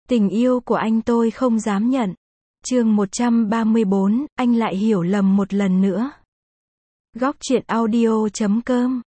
Tình yêu của anh tôi không dám nhận. Chương 134, anh lại hiểu lầm một lần nữa. Góc truyện audio.com.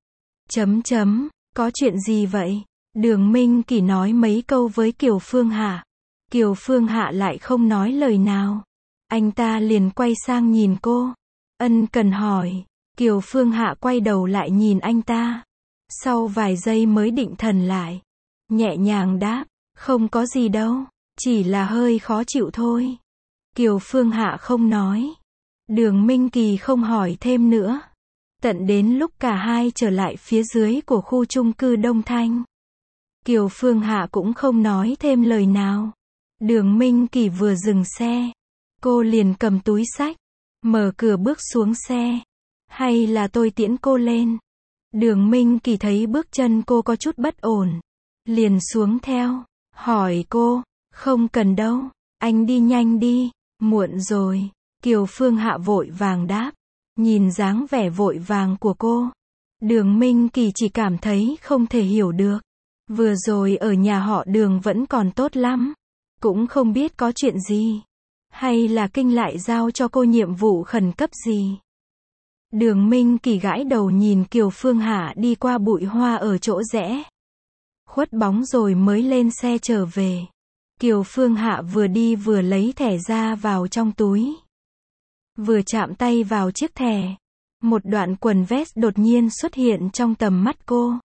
Có chuyện gì vậy? Đường Minh Kỳ nói mấy câu với Kiều Phương Hạ. Kiều Phương Hạ lại không nói lời nào. Anh ta liền quay sang nhìn cô. Ân cần hỏi. Kiều Phương Hạ quay đầu lại nhìn anh ta. Sau vài giây mới định thần lại. Nhẹ nhàng đáp. Không có gì đâu. Chỉ là hơi khó chịu thôi. Kiều Phương Hạ không nói. Đường Minh Kỳ không hỏi thêm nữa. Tận đến lúc cả hai trở lại phía dưới của khu chung cư Đông Thanh. Kiều Phương Hạ cũng không nói thêm lời nào. Đường Minh Kỳ vừa dừng xe. Cô liền cầm túi xách. Mở cửa bước xuống xe. Hay là tôi tiễn cô lên? Đường Minh Kỳ thấy bước chân cô có chút bất ổn. Liền xuống theo. Hỏi cô. Không cần đâu. Anh đi nhanh đi. Muộn rồi. Kiều Phương Hạ vội vàng đáp. Nhìn dáng vẻ vội vàng của cô. Đường Minh Kỳ chỉ cảm thấy không thể hiểu được. Vừa rồi ở nhà họ Đường vẫn còn tốt lắm. Cũng không biết có chuyện gì. Hay là Kinh lại giao cho cô nhiệm vụ khẩn cấp gì. Đường Minh Kỳ gãi đầu nhìn Kiều Phương Hạ đi qua bụi hoa ở chỗ rẽ. Khuất bóng rồi mới lên xe trở về. Kiều Phương Hạ vừa đi vừa lấy thẻ ra vào trong túi. Vừa chạm tay vào chiếc thẻ. Một đoạn quần vest đột nhiên xuất hiện trong tầm mắt cô.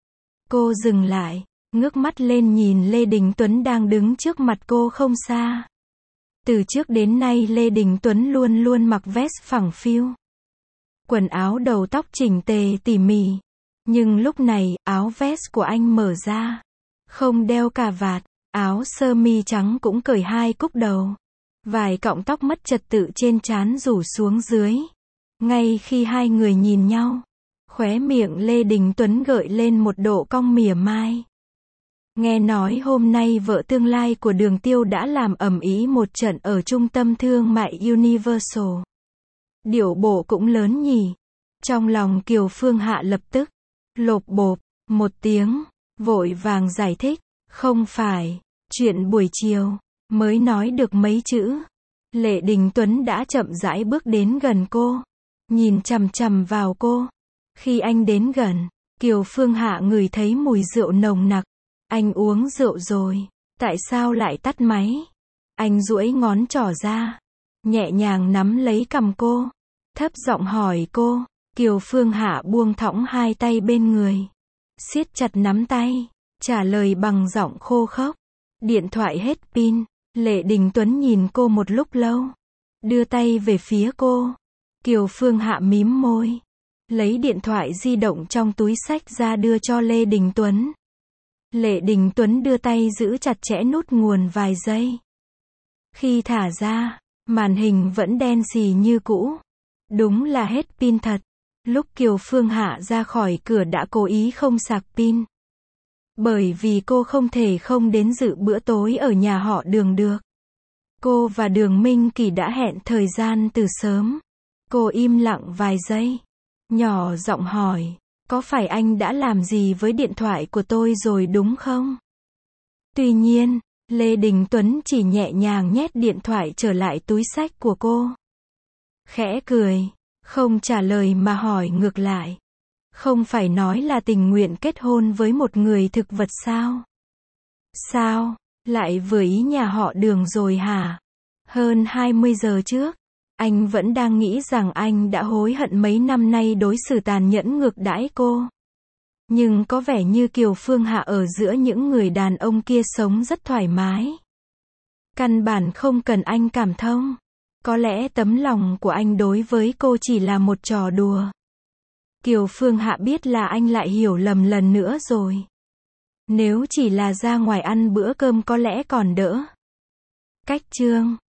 Cô dừng lại, ngước mắt lên nhìn Lê Đình Tuấn đang đứng trước mặt cô không xa. Từ trước đến nay Lê Đình Tuấn luôn luôn mặc vest phẳng phiu. Quần áo đầu tóc chỉnh tề tỉ mỉ. Nhưng lúc này, áo vest của anh mở ra. Không đeo cà vạt, áo sơ mi trắng cũng cởi hai cúc đầu. Vài cọng tóc mất trật tự trên trán rủ xuống dưới. Ngay khi hai người nhìn nhau, khóe miệng Lê Đình Tuấn gợi lên một độ cong mỉa mai. Nghe nói hôm nay vợ tương lai của Đường Tiêu đã làm ầm ĩ một trận ở trung tâm thương mại Universal. Điệu bộ cũng lớn nhỉ. Trong lòng Kiều Phương Hạ lập tức lộp bộp một tiếng, vội vàng giải thích. Không phải, chuyện buổi chiều. Mới nói được mấy chữ. Lê Đình Tuấn đã chậm rãi bước đến gần cô. Nhìn chằm chằm vào cô. Khi anh đến gần, Kiều Phương Hạ ngửi thấy mùi rượu nồng nặc. Anh uống rượu rồi. Tại sao lại tắt máy? Anh duỗi ngón trỏ ra. Nhẹ nhàng nắm lấy cằm cô. Thấp giọng hỏi cô. Kiều Phương Hạ buông thõng hai tay bên người. Siết chặt nắm tay. Trả lời bằng giọng khô khốc. Điện thoại hết pin. Lê Đình Tuấn nhìn cô một lúc lâu. Đưa tay về phía cô. Kiều Phương Hạ mím môi. Lấy điện thoại di động trong túi xách ra đưa cho Lê Đình Tuấn. Lê Đình Tuấn đưa tay giữ chặt chẽ nút nguồn vài giây. Khi thả ra, màn hình vẫn đen xì như cũ. Đúng là hết pin thật. Lúc Kiều Phương Hạ ra khỏi cửa đã cố ý không sạc pin. Bởi vì cô không thể không đến dự bữa tối ở nhà họ Đường được. Cô và Đường Minh Kỳ đã hẹn thời gian từ sớm. Cô im lặng vài giây. Nhỏ giọng hỏi. Có phải anh đã làm gì với điện thoại của tôi rồi đúng không? Tuy nhiên, Lê Đình Tuấn chỉ nhẹ nhàng nhét điện thoại trở lại túi xách của cô. Khẽ cười. Không trả lời mà hỏi ngược lại. Không phải nói là tình nguyện kết hôn với một người thực vật sao? Sao? Lại vừa ý nhà họ Đường rồi hả? Hơn 20 giờ trước, anh vẫn đang nghĩ rằng anh đã hối hận mấy năm nay đối xử tàn nhẫn ngược đãi cô. Nhưng có vẻ như Kiều Phương Hạ ở giữa những người đàn ông kia sống rất thoải mái. Căn bản không cần anh cảm thông. Có lẽ tấm lòng của anh đối với cô chỉ là một trò đùa. Kiều Phương Hạ biết là anh lại hiểu lầm lần nữa rồi. Nếu chỉ là ra ngoài ăn bữa cơm có lẽ còn đỡ. Cách chương